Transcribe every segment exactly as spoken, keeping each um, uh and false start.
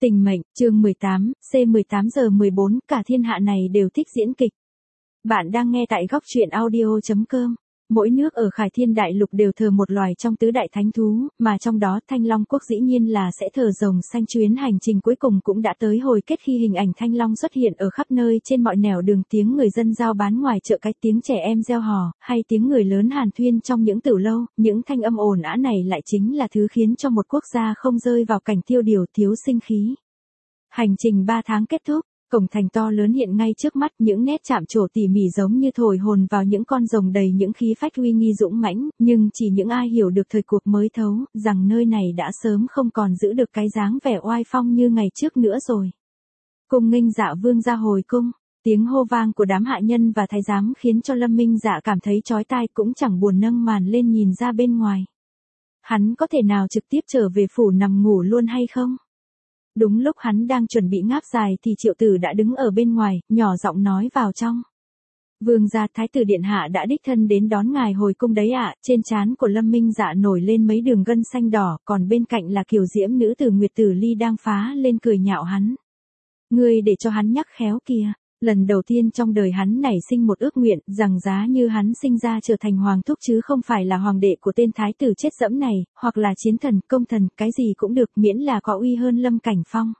Tình mệnh, chương mười tám, C mười tám giờ mười bốn, cả thiên hạ này đều thích diễn kịch. Bạn đang nghe tại góc truyện audio chấm com. Mỗi nước ở Khải Thiên Đại Lục đều thờ một loài trong tứ đại thánh thú, mà trong đó Thanh Long Quốc dĩ nhiên là sẽ thờ rồng xanh. Chuyến hành trình cuối cùng cũng đã tới hồi kết khi hình ảnh Thanh Long xuất hiện ở khắp nơi trên mọi nẻo đường, tiếng người dân giao bán ngoài chợ cái, tiếng trẻ em reo hò, hay tiếng người lớn hàn thuyên trong những tửu lâu, những thanh âm ồn ào này lại chính là thứ khiến cho một quốc gia không rơi vào cảnh tiêu điều thiếu sinh khí. Hành trình ba tháng kết thúc. Cổng thành to lớn hiện ngay trước mắt, những nét chạm trổ tỉ mỉ giống như thổi hồn vào những con rồng đầy những khí phách uy nghi dũng mãnh, nhưng chỉ những ai hiểu được thời cuộc mới thấu, rằng nơi này đã sớm không còn giữ được cái dáng vẻ oai phong như ngày trước nữa rồi. Cung nghênh Dạ Vương ra hồi cung, tiếng hô vang của đám hạ nhân và thái giám khiến cho Lâm Minh Dạ cảm thấy chói tai, cũng chẳng buồn nâng màn lên nhìn ra bên ngoài. Hắn có thể nào trực tiếp trở về phủ nằm ngủ luôn hay không? Đúng lúc hắn đang chuẩn bị ngáp dài thì Triệu Tử đã đứng ở bên ngoài, nhỏ giọng nói vào trong. Vương gia, Thái tử điện hạ đã đích thân đến đón ngài hồi cung đấy ạ. Trên trán của Lâm Minh Dạ nổi lên mấy đường gân xanh đỏ, còn bên cạnh là kiều diễm nữ tử Nguyệt Tử Ly đang phá lên cười nhạo hắn. Ngươi để cho hắn nhắc khéo kìa. Lần đầu tiên trong đời hắn nảy sinh một ước nguyện, rằng giá như hắn sinh ra trở thành hoàng thúc chứ không phải là hoàng đệ của tên thái tử chết dẫm này, hoặc là chiến thần, công thần, cái gì cũng được, miễn là có uy hơn Lâm Cảnh Phong.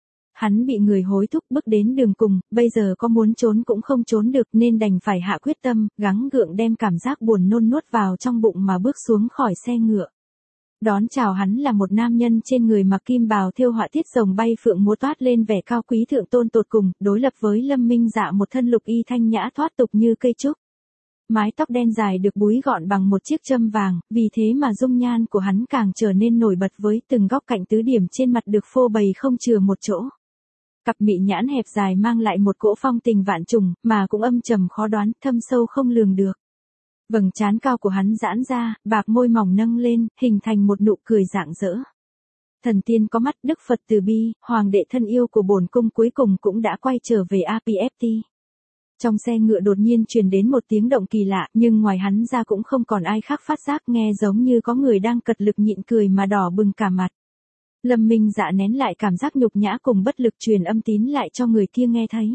Hắn bị người hối thúc bước đến đường cùng, bây giờ có muốn trốn cũng không trốn được, nên đành phải hạ quyết tâm, gắng gượng đem cảm giác buồn nôn nuốt vào trong bụng mà bước xuống khỏi xe ngựa. Đón chào hắn là một nam nhân trên người mặc kim bào thêu họa tiết rồng bay phượng múa, toát lên vẻ cao quý thượng tôn tột cùng, đối lập với Lâm Minh Dạ một thân lục y thanh nhã thoát tục như cây trúc. Mái tóc đen dài được búi gọn bằng một chiếc châm vàng, vì thế mà dung nhan của hắn càng trở nên nổi bật với từng góc cạnh tứ điểm trên mặt được phô bày không chừa một chỗ. Cặp mị nhãn hẹp dài mang lại một cỗ phong tình vạn trùng, mà cũng âm trầm khó đoán, thâm sâu không lường được. Vầng trán cao của hắn giãn ra, bạc môi mỏng nâng lên, hình thành một nụ cười rạng rỡ. Thần tiên có mắt, Đức Phật từ bi, hoàng đệ thân yêu của bổn cung cuối cùng cũng đã quay trở về a pê ép tê. Trong xe ngựa đột nhiên truyền đến một tiếng động kỳ lạ, nhưng ngoài hắn ra cũng không còn ai khác phát giác, nghe giống như có người đang cật lực nhịn cười mà đỏ bừng cả mặt. Lâm Minh Dạ nén lại cảm giác nhục nhã cùng bất lực, truyền âm tín lại cho người kia nghe thấy.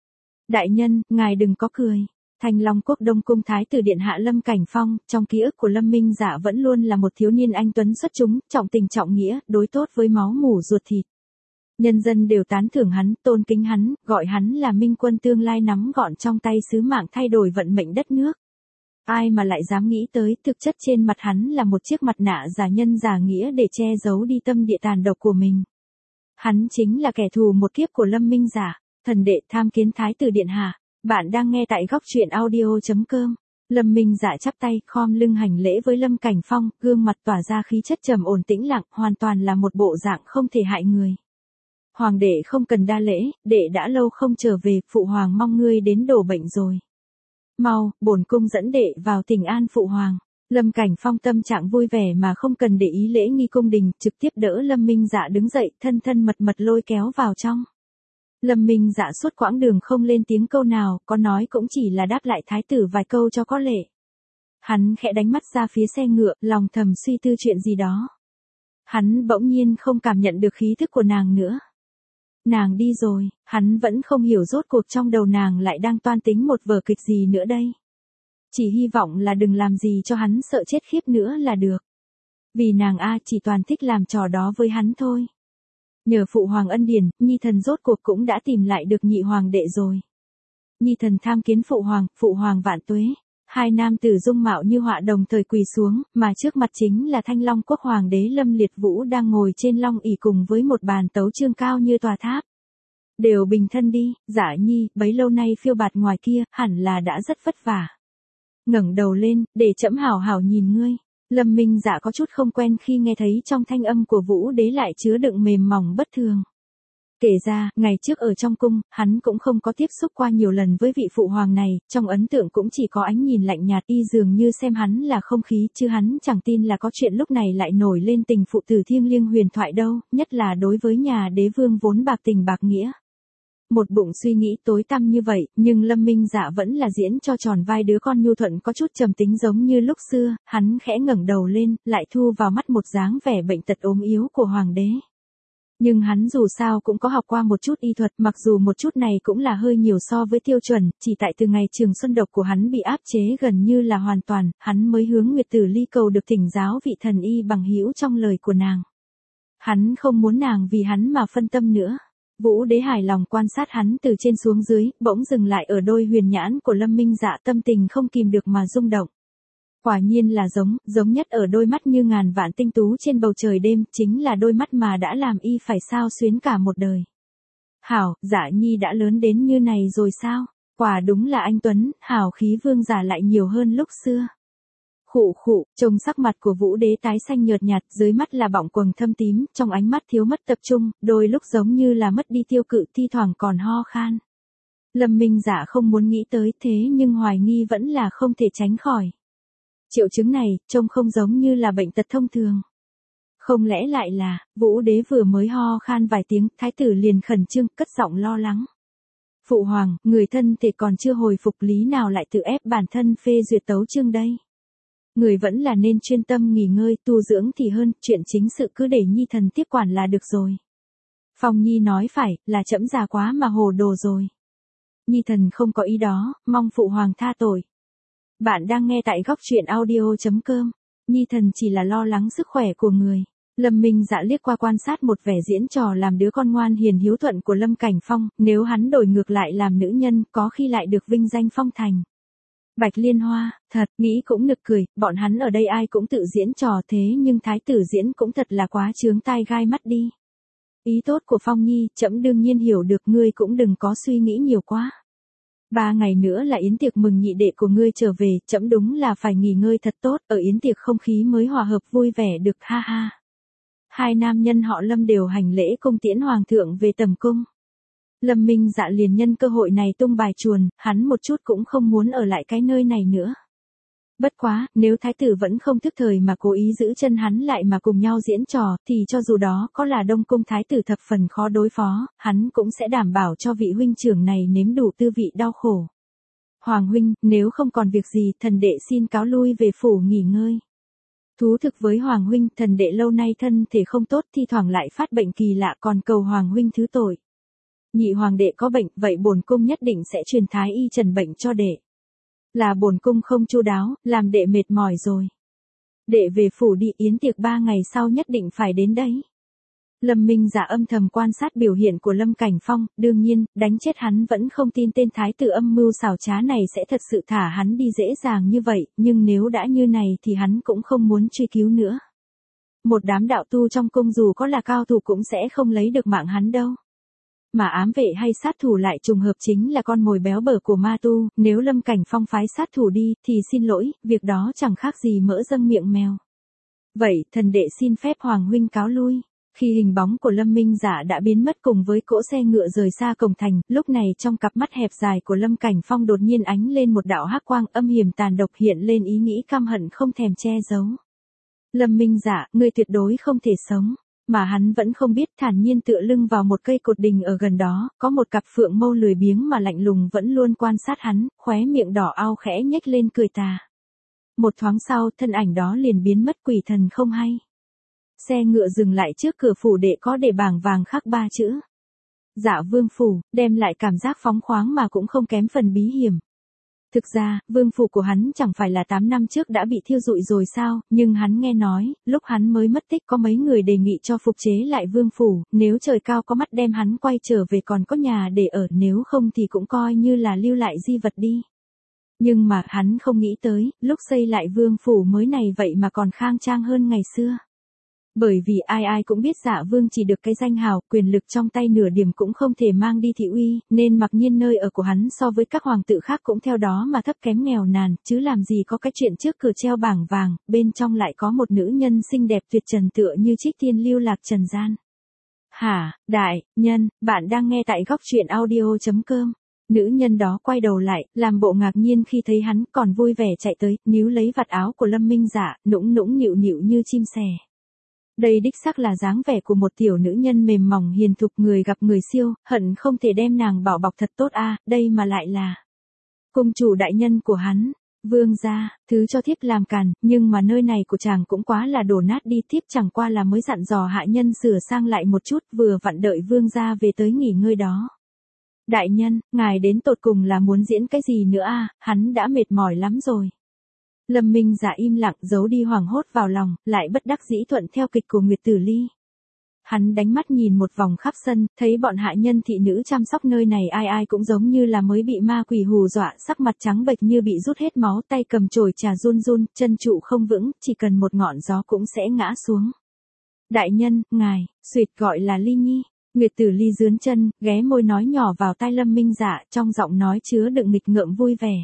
Đại nhân, ngài đừng có cười. Thanh Long Quốc Đông Cung Thái tử điện hạ Lâm Cảnh Phong, trong ký ức của Lâm Minh Dạ vẫn luôn là một thiếu niên anh tuấn xuất chúng, trọng tình trọng nghĩa, đối tốt với máu mủ ruột thịt. Nhân dân đều tán thưởng hắn, tôn kính hắn, gọi hắn là minh quân tương lai nắm gọn trong tay sứ mạng thay đổi vận mệnh đất nước. Ai mà lại dám nghĩ tới, thực chất trên mặt hắn là một chiếc mặt nạ giả nhân giả nghĩa để che giấu đi tâm địa tàn độc của mình. Hắn chính là kẻ thù một kiếp của Lâm Minh Dạ, thần đệ tham kiến Thái tử điện hạ. Bạn đang nghe tại góc truyện audio chấm com. Lâm Minh Dạ chắp tay, khom lưng hành lễ với Lâm Cảnh Phong, gương mặt tỏa ra khí chất trầm ổn tĩnh lặng, hoàn toàn là một bộ dạng không thể hại người. Hoàng đệ không cần đa lễ, đệ đã lâu không trở về, phụ hoàng mong ngươi đến đổ bệnh rồi. Mau, bổn cung dẫn đệ vào thỉnh an phụ hoàng. Lâm Cảnh Phong tâm trạng vui vẻ mà không cần để ý lễ nghi cung đình, trực tiếp đỡ Lâm Minh Dạ đứng dậy, thân thân mật mật lôi kéo vào trong. Lâm Minh Dạ suốt quãng đường không lên tiếng câu nào, có nói cũng chỉ là đáp lại thái tử vài câu cho có lệ. Hắn khẽ đánh mắt ra phía xe ngựa, lòng thầm suy tư chuyện gì đó. Hắn bỗng nhiên không cảm nhận được khí thức của nàng nữa. Nàng đi rồi, hắn vẫn không hiểu rốt cuộc trong đầu nàng lại đang toan tính một vở kịch gì nữa đây. Chỉ hy vọng là đừng làm gì cho hắn sợ chết khiếp nữa là được. Vì nàng a chỉ toàn thích làm trò đó với hắn thôi. Nhờ phụ hoàng ân điển, nhi thần rốt cuộc cũng đã tìm lại được nhị hoàng đệ rồi. Nhi thần tham kiến phụ hoàng, phụ hoàng vạn tuế. Hai nam tử dung mạo như họa đồng thời quỳ xuống, mà trước mặt chính là Thanh Long Quốc hoàng đế Lâm Liệt Vũ đang ngồi trên long ỷ cùng với một bàn tấu chương cao như tòa tháp. Đều bình thân đi, Dạ nhi, bấy lâu nay phiêu bạt ngoài kia, hẳn là đã rất vất vả. Ngẩng đầu lên, để trẫm hảo hảo nhìn ngươi. Lâm Minh Dạ có chút không quen khi nghe thấy trong thanh âm của Vũ đế lại chứa đựng mềm mỏng bất thường. Kể ra, ngày trước ở trong cung, hắn cũng không có tiếp xúc qua nhiều lần với vị phụ hoàng này, trong ấn tượng cũng chỉ có ánh nhìn lạnh nhạt, y dường như xem hắn là không khí, chứ hắn chẳng tin là có chuyện lúc này lại nổi lên tình phụ tử thiêng liêng huyền thoại đâu, nhất là đối với nhà đế vương vốn bạc tình bạc nghĩa. Một bụng suy nghĩ tối tăm như vậy, nhưng Lâm Minh Dạ vẫn là diễn cho tròn vai đứa con nhu thuận có chút trầm tính giống như lúc xưa, hắn khẽ ngẩng đầu lên, lại thu vào mắt một dáng vẻ bệnh tật ốm yếu của hoàng đế. Nhưng hắn dù sao cũng có học qua một chút y thuật, mặc dù một chút này cũng là hơi nhiều so với tiêu chuẩn, chỉ tại từ ngày trường xuân độc của hắn bị áp chế gần như là hoàn toàn, hắn mới hướng Nguyệt Tử Ly cầu được thỉnh giáo vị thần y bằng hữu trong lời của nàng. Hắn không muốn nàng vì hắn mà phân tâm nữa. Vũ Đế hài lòng quan sát hắn từ trên xuống dưới, bỗng dừng lại ở đôi huyền nhãn của Lâm Minh Dạ, tâm tình không kìm được mà rung động. Quả nhiên là giống, giống nhất ở đôi mắt như ngàn vạn tinh tú trên bầu trời đêm, chính là đôi mắt mà đã làm y phải sao xuyến cả một đời. Hảo, Dạ Nhi đã lớn đến như này rồi sao? Quả đúng là anh Tuấn, hảo khí vương giả lại nhiều hơn lúc xưa. Khụ khụ, trông sắc mặt của Vũ Đế tái xanh nhợt nhạt, dưới mắt là bọng quầng thâm tím, trong ánh mắt thiếu mất tập trung, đôi lúc giống như là mất đi tiêu cự, thi thoảng còn ho khan. Lâm Minh Dạ không muốn nghĩ tới thế nhưng hoài nghi vẫn là không thể tránh khỏi. Triệu chứng này, trông không giống như là bệnh tật thông thường. Không lẽ lại là, Vũ Đế vừa mới ho khan vài tiếng, thái tử liền khẩn trương, cất giọng lo lắng. Phụ hoàng, người thân thể còn chưa hồi phục, lý nào lại tự ép bản thân phê duyệt tấu chương đây? Người vẫn là nên chuyên tâm nghỉ ngơi, tu dưỡng thì hơn, chuyện chính sự cứ để Nhi thần tiếp quản là được rồi. Phong Nhi nói phải, là trẫm già quá mà hồ đồ rồi. Nhi thần không có ý đó, mong phụ hoàng tha tội. Bạn đang nghe tại góc truyện audio chấm com. Nhi thần chỉ là lo lắng sức khỏe của người. Lâm Minh Dạ liếc qua quan sát một vẻ diễn trò làm đứa con ngoan hiền hiếu thuận của Lâm Cảnh Phong, nếu hắn đổi ngược lại làm nữ nhân, có khi lại được vinh danh phong thành. Bạch Liên Hoa, thật, nghĩ cũng nực cười, bọn hắn ở đây ai cũng tự diễn trò thế nhưng thái tử diễn cũng thật là quá chướng tai gai mắt đi. Ý tốt của Phong Nhi, trẫm đương nhiên hiểu được, ngươi cũng đừng có suy nghĩ nhiều quá. Ba ngày nữa là yến tiệc mừng nhị đệ của ngươi trở về, trẫm đúng là phải nghỉ ngơi thật tốt, ở yến tiệc không khí mới hòa hợp vui vẻ được, ha ha. Hai nam nhân họ Lâm đều hành lễ cung tiễn hoàng thượng về tầm cung. Lâm Minh Dạ liền nhân cơ hội này tung bài chuồn, hắn một chút cũng không muốn ở lại cái nơi này nữa. Bất quá, nếu thái tử vẫn không thức thời mà cố ý giữ chân hắn lại mà cùng nhau diễn trò, thì cho dù đó có là Đông Cung thái tử thập phần khó đối phó, hắn cũng sẽ đảm bảo cho vị huynh trưởng này nếm đủ tư vị đau khổ. Hoàng huynh, nếu không còn việc gì, thần đệ xin cáo lui về phủ nghỉ ngơi. Thú thực với Hoàng huynh, thần đệ lâu nay thân thể không tốt, thi thoảng lại phát bệnh kỳ lạ, còn cầu Hoàng huynh thứ tội. Nhị hoàng đệ có bệnh, vậy bổn cung nhất định sẽ truyền thái y trần bệnh cho đệ. Là bổn cung không chu đáo, làm đệ mệt mỏi rồi. Đệ về phủ đi, yến tiệc ba ngày sau nhất định phải đến đấy. Lâm Minh Dạ âm thầm quan sát biểu hiện của Lâm Cảnh Phong, đương nhiên, đánh chết hắn vẫn không tin tên thái tử âm mưu xảo trá này sẽ thật sự thả hắn đi dễ dàng như vậy, nhưng nếu đã như này thì hắn cũng không muốn truy cứu nữa. Một đám đạo tu trong cung dù có là cao thủ cũng sẽ không lấy được mạng hắn đâu. Mà ám vệ hay sát thủ lại trùng hợp chính là con mồi béo bở của ma tu, nếu Lâm Cảnh Phong phái sát thủ đi, thì xin lỗi, việc đó chẳng khác gì mỡ dâng miệng mèo. Vậy, thần đệ xin phép Hoàng huynh cáo lui. Khi hình bóng của Lâm Minh Dạ đã biến mất cùng với cỗ xe ngựa rời xa cổng thành, lúc này trong cặp mắt hẹp dài của Lâm Cảnh Phong đột nhiên ánh lên một đạo hắc quang âm hiểm tàn độc, hiện lên ý nghĩ căm hận không thèm che giấu. Lâm Minh Dạ, ngươi tuyệt đối không thể sống. Mà hắn vẫn không biết, thản nhiên tựa lưng vào một cây cột đình ở gần đó, có một cặp phượng mâu lười biếng mà lạnh lùng vẫn luôn quan sát hắn, khóe miệng đỏ ao khẽ nhếch lên cười tà. Một thoáng sau, thân ảnh đó liền biến mất quỷ thần không hay. Xe ngựa dừng lại trước cửa phủ đệ có để bảng vàng khắc ba chữ. Dạ Vương phủ, đem lại cảm giác phóng khoáng mà cũng không kém phần bí hiểm. Thực ra, vương phủ của hắn chẳng phải là tám năm trước đã bị thiêu rụi rồi sao, nhưng hắn nghe nói, lúc hắn mới mất tích có mấy người đề nghị cho phục chế lại vương phủ, nếu trời cao có mắt đem hắn quay trở về còn có nhà để ở, nếu không thì cũng coi như là lưu lại di vật đi. Nhưng mà hắn không nghĩ tới, lúc xây lại vương phủ mới này vậy mà còn khang trang hơn ngày xưa. Bởi vì ai ai cũng biết Dạ Vương chỉ được cái danh hào, quyền lực trong tay nửa điểm cũng không thể mang đi thị uy, nên mặc nhiên nơi ở của hắn so với các hoàng tử khác cũng theo đó mà thấp kém nghèo nàn, chứ làm gì có cái chuyện trước cửa treo bảng vàng, bên trong lại có một nữ nhân xinh đẹp tuyệt trần tựa như trích tiên lưu lạc trần gian. Hả, đại, nhân, bạn đang nghe tại góc truyện audio chấm com. Nữ nhân đó quay đầu lại, làm bộ ngạc nhiên khi thấy hắn, còn vui vẻ chạy tới, níu lấy vạt áo của Lâm Minh Dạ, nũng nũng nịu nịu như chim sẻ. Đây đích xác là dáng vẻ của một tiểu nữ nhân mềm mỏng hiền thục, người gặp người siêu, hận không thể đem nàng bảo bọc thật tốt a, đây mà lại là cung chủ đại nhân của hắn. Vương gia, thứ cho thiếp làm càn, nhưng mà nơi này của chàng cũng quá là đổ nát đi, thiếp chẳng qua là mới dặn dò hạ nhân sửa sang lại một chút, vừa vặn đợi vương gia về tới nghỉ ngơi đó. Đại nhân, ngài đến tột cùng là muốn diễn cái gì nữa à, hắn đã mệt mỏi lắm rồi. Lâm Minh Dạ im lặng giấu đi hoảng hốt vào lòng, lại bất đắc dĩ thuận theo kịch của Nguyệt Tử Ly. Hắn đánh mắt nhìn một vòng khắp sân, thấy bọn hạ nhân thị nữ chăm sóc nơi này ai ai cũng giống như là mới bị ma quỷ hù dọa, sắc mặt trắng bệch như bị rút hết máu, tay cầm chổi trà run run, chân trụ không vững, chỉ cần một ngọn gió cũng sẽ ngã xuống. Đại nhân, ngài, suýt gọi là Ly Nhi. Nguyệt Tử Ly dướn chân, ghé môi nói nhỏ vào tai Lâm Minh Dạ, trong giọng nói chứa đựng nghịch ngợm vui vẻ.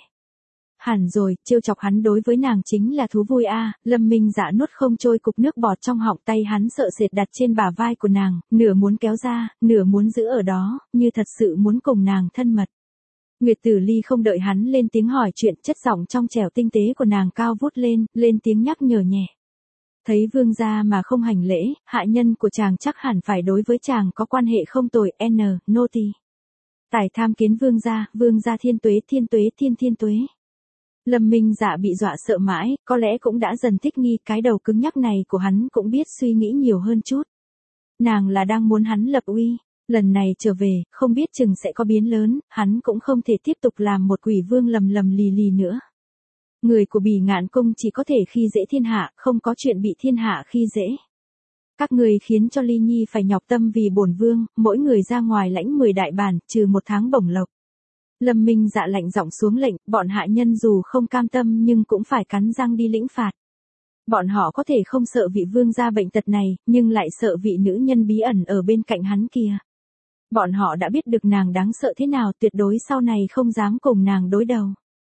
Hẳn rồi, trêu chọc hắn đối với nàng chính là thú vui a. À. Lâm Minh Dạ nuốt không trôi cục nước bọt trong họng, tay hắn sợ sệt đặt trên bả vai của nàng, nửa muốn kéo ra, nửa muốn giữ ở đó, như thật sự muốn cùng nàng thân mật. Nguyệt Tử Ly không đợi hắn lên tiếng hỏi chuyện, chất giọng trong trẻo tinh tế của nàng cao vút lên, lên tiếng nhắc nhở nhẹ. Thấy vương gia mà không hành lễ, hạ nhân của chàng chắc hẳn phải đối với chàng có quan hệ không tồi, n, nô tỳ. Tài tham kiến vương gia, vương gia thiên tuế thiên tuế thiên thiên tuế. Lâm Minh Dạ bị dọa sợ mãi, có lẽ cũng đã dần thích nghi, cái đầu cứng nhắc này của hắn cũng biết suy nghĩ nhiều hơn chút. Nàng là đang muốn hắn lập uy, lần này trở về, không biết chừng sẽ có biến lớn, hắn cũng không thể tiếp tục làm một quỷ vương lầm lầm lì lì nữa. Người của Bỉ Ngạn Cung chỉ có thể khi dễ thiên hạ, không có chuyện bị thiên hạ khi dễ. Các người khiến cho Ly Nhi phải nhọc tâm vì bổn vương, mỗi người ra ngoài lãnh mười đại bản, trừ một tháng bổng lộc. Lâm Minh Dạ lạnh giọng xuống lệnh, bọn hạ nhân dù không cam tâm nhưng cũng phải cắn răng đi lĩnh phạt. Bọn họ có thể không sợ vị vương gia bệnh tật này, nhưng lại sợ vị nữ nhân bí ẩn ở bên cạnh hắn kia. Bọn họ đã biết được nàng đáng sợ thế nào, tuyệt đối sau này không dám cùng nàng đối đầu.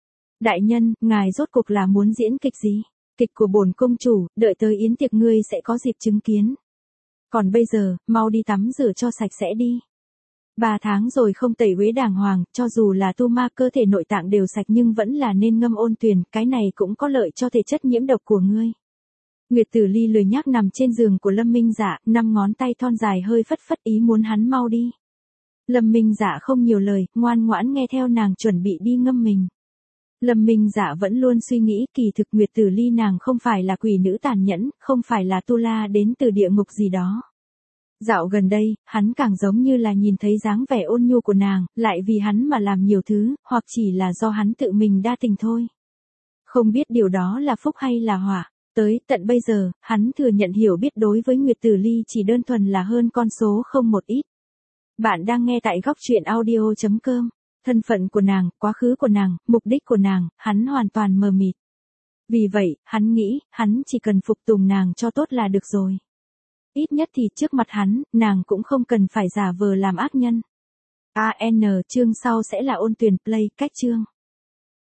Đại nhân, ngài rốt cuộc là muốn diễn kịch gì? Kịch của bổn công chủ, đợi tới yến tiệc ngươi sẽ có dịp chứng kiến. Còn bây giờ, mau đi tắm rửa cho sạch sẽ đi. Ba tháng rồi không tẩy uế đàng hoàng, cho dù là tu ma cơ thể nội tạng đều sạch nhưng vẫn là nên ngâm ôn tuyền, cái này cũng có lợi cho thể chất nhiễm độc của ngươi. Nguyệt Tử Ly lười nhác nằm trên giường của Lâm Minh Dạ, năm ngón tay thon dài hơi phất phất ý muốn hắn mau đi. Lâm Minh Dạ không nhiều lời, ngoan ngoãn nghe theo nàng chuẩn bị đi ngâm mình. Lâm Minh Dạ vẫn luôn suy nghĩ kỳ thực Nguyệt Tử Ly nàng không phải là quỷ nữ tàn nhẫn, không phải là tu la đến từ địa ngục gì đó. Dạo gần đây, hắn càng giống như là nhìn thấy dáng vẻ ôn nhu của nàng, lại vì hắn mà làm nhiều thứ, hoặc chỉ là do hắn tự mình đa tình thôi. Không biết điều đó là phúc hay là họa. Tới tận bây giờ, hắn thừa nhận hiểu biết đối với Nguyệt Tử Ly chỉ đơn thuần là hơn con số không một ít. Bạn đang nghe tại góc truyện audio chấm com. Thân phận của nàng, quá khứ của nàng, mục đích của nàng, hắn hoàn toàn mờ mịt. Vì vậy, hắn nghĩ, hắn chỉ cần phục tùng nàng cho tốt là được rồi. Ít nhất thì trước mặt hắn, nàng cũng không cần phải giả vờ làm ác nhân. a en chương sau sẽ là ôn tuyền play, cách chương.